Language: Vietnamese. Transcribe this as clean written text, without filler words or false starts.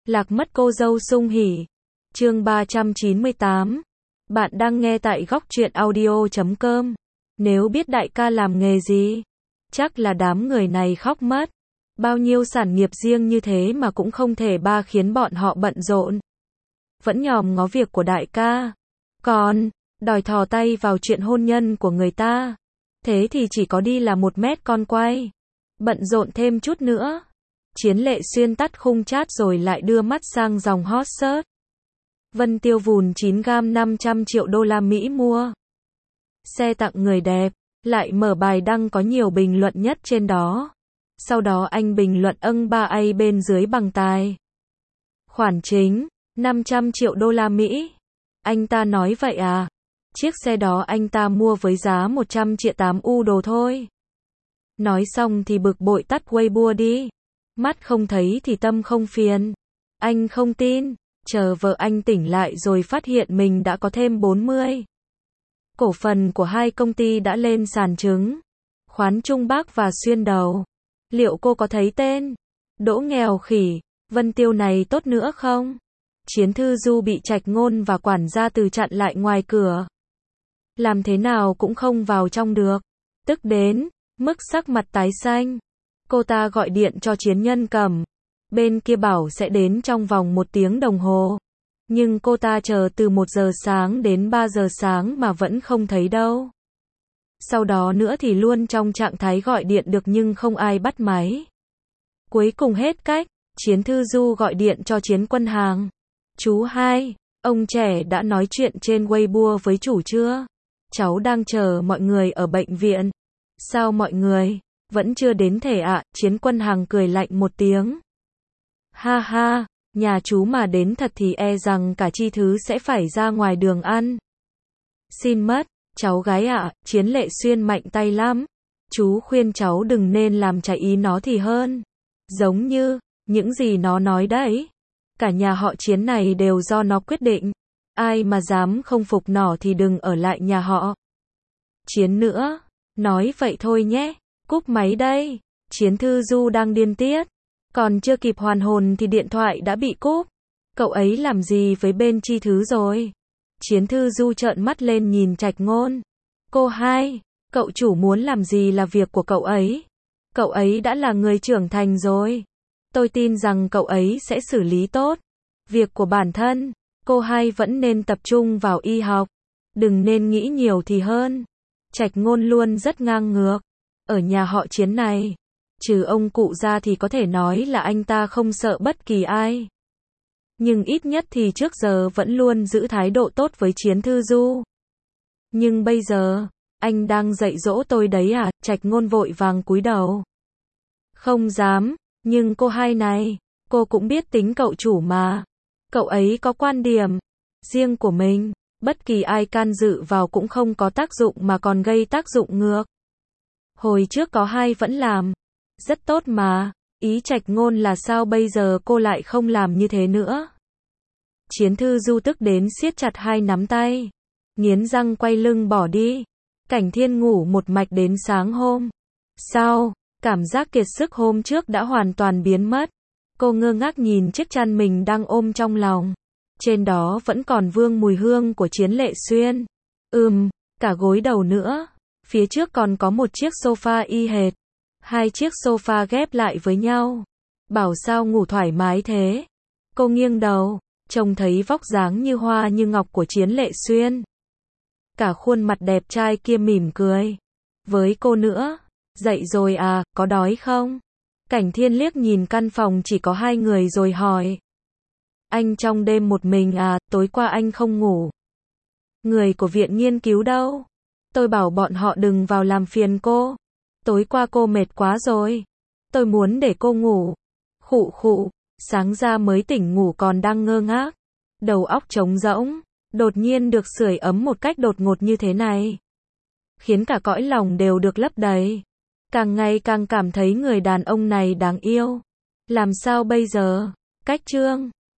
Lạc mất cô dâu sung hỉ. Chương 398. Bạn đang nghe tại góc truyện audio.com. Nếu biết đại ca làm nghề gì, chắc là đám người này khóc mất. Bao nhiêu sản nghiệp riêng như thế mà cũng không thể khiến bọn họ bận rộn. Vẫn nhòm ngó việc của đại ca. Còn, đòi thò tay vào chuyện hôn nhân của người ta. Thế thì chỉ có đi là 1 mét con quay. Bận rộn thêm chút nữa. Chiến Lệ Xuyên tắt khung chat rồi lại đưa mắt sang dòng hot search. Vân Tiêu vùn 9 gam 500 triệu đô la Mỹ mua. Xe tặng người đẹp. Lại mở bài đăng có nhiều bình luận nhất trên đó. Sau đó anh bình luận ba a bên dưới bằng tài. Khoản chính, 500 triệu đô la Mỹ. Anh ta nói vậy à? Chiếc xe đó anh ta mua với giá 100 triệu 8 u đồ thôi. Nói xong thì bực bội tắt Weibo đi. Mắt không thấy thì tâm không phiền. Anh không tin. Chờ vợ anh tỉnh lại rồi phát hiện mình đã có thêm 40. Cổ phần của 2 công ty đã lên sàn chứng. Khoán Trung Bắc và Xuyên Đầu. Liệu cô có thấy tên Đỗ Nghèo Khỉ, Vân Tiêu này tốt nữa không? Chiến Thư Du bị Trạch Ngôn và quản gia Từ chặn lại ngoài cửa. Làm thế nào cũng không vào trong được. Tức đến mức sắc mặt tái xanh. Cô ta gọi điện cho Chiến Nhân Cẩm. Bên kia bảo sẽ đến trong vòng 1 tiếng đồng hồ. Nhưng cô ta chờ từ 1 giờ sáng đến 3 giờ sáng mà vẫn không thấy đâu. Sau đó nữa thì luôn trong trạng thái gọi điện được nhưng không ai bắt máy. Cuối cùng hết cách, Chiến Thư Du gọi điện cho Chiến Quân Hàng. Chú hai, ông trẻ đã nói chuyện trên Weibo với chủ chưa? Cháu đang chờ mọi người ở bệnh viện. Sao mọi người vẫn chưa đến thể ạ? Chiến Quân Hàng cười lạnh một tiếng. Ha ha, nhà chú mà đến thật thì e rằng cả chi thứ sẽ phải ra ngoài đường ăn. Xin mất, cháu gái ạ, Chiến Lệ Xuyên mạnh tay lắm. Chú khuyên cháu đừng nên làm trái ý nó thì hơn. Giống như những gì nó nói đấy. Cả nhà họ Chiến này đều do nó quyết định. Ai mà dám không phục nó thì đừng ở lại nhà họ Chiến nữa. Nói vậy thôi nhé. Cúp máy đây. Chiến Thư Du đang điên tiết. Còn chưa kịp hoàn hồn thì điện thoại đã bị cúp. Cậu ấy làm gì với bên chi thứ rồi? Chiến Thư Du trợn mắt lên nhìn Trạch Ngôn. Cô hai, cậu chủ muốn làm gì là việc của cậu ấy. Cậu ấy đã là người trưởng thành rồi. Tôi tin rằng cậu ấy sẽ xử lý tốt việc của bản thân. Cô hai vẫn nên tập trung vào y học. Đừng nên nghĩ nhiều thì hơn. Trạch Ngôn luôn rất ngang ngược. Ở nhà họ Chiến này, trừ ông cụ ra thì có thể nói là anh ta không sợ bất kỳ ai. Nhưng ít nhất thì trước giờ vẫn luôn giữ thái độ tốt với Chiến Thư Du. Nhưng bây giờ, anh đang dạy dỗ tôi đấy à? Trạch Ngôn vội vàng cúi đầu. Không dám, nhưng cô hai này, cô cũng biết tính cậu chủ mà. Cậu ấy có quan điểm riêng của mình, bất kỳ ai can dự vào cũng không có tác dụng mà còn gây tác dụng ngược. Hồi trước có hai vẫn làm rất tốt mà, ý Trạch Ngôn là sao bây giờ cô lại không làm như thế nữa? Chiến Thư Du tức đến siết chặt 2 nắm tay, nghiến răng quay lưng bỏ đi. Cảnh Thiên ngủ một mạch đến sáng hôm sau, cảm giác kiệt sức hôm trước đã hoàn toàn biến mất. Cô ngơ ngác nhìn chiếc chăn mình đang ôm trong lòng. Trên đó vẫn còn vương mùi hương của Chiến Lệ Xuyên. Cả gối đầu nữa. Phía trước còn có một chiếc sofa y hệt. 2 chiếc sofa ghép lại với nhau. Bảo sao ngủ thoải mái thế. Cô nghiêng đầu, trông thấy vóc dáng như hoa như ngọc của Chiến Lệ Xuyên. Cả khuôn mặt đẹp trai kia mỉm cười với cô nữa. Dậy rồi à, có đói không? Cảnh Thiên liếc nhìn căn phòng chỉ có 2 người rồi hỏi. Anh trong đêm một mình à, tối qua anh không ngủ. Người của viện nghiên cứu đâu? Tôi bảo bọn họ đừng vào làm phiền cô. Tối qua cô mệt quá rồi. Tôi muốn để cô ngủ. Khụ khụ, sáng ra mới tỉnh ngủ còn đang ngơ ngác. Đầu óc trống rỗng. Đột nhiên được sưởi ấm một cách đột ngột như thế này. Khiến cả cõi lòng đều được lấp đầy. Càng ngày càng cảm thấy người đàn ông này đáng yêu. Làm sao bây giờ? Cách chương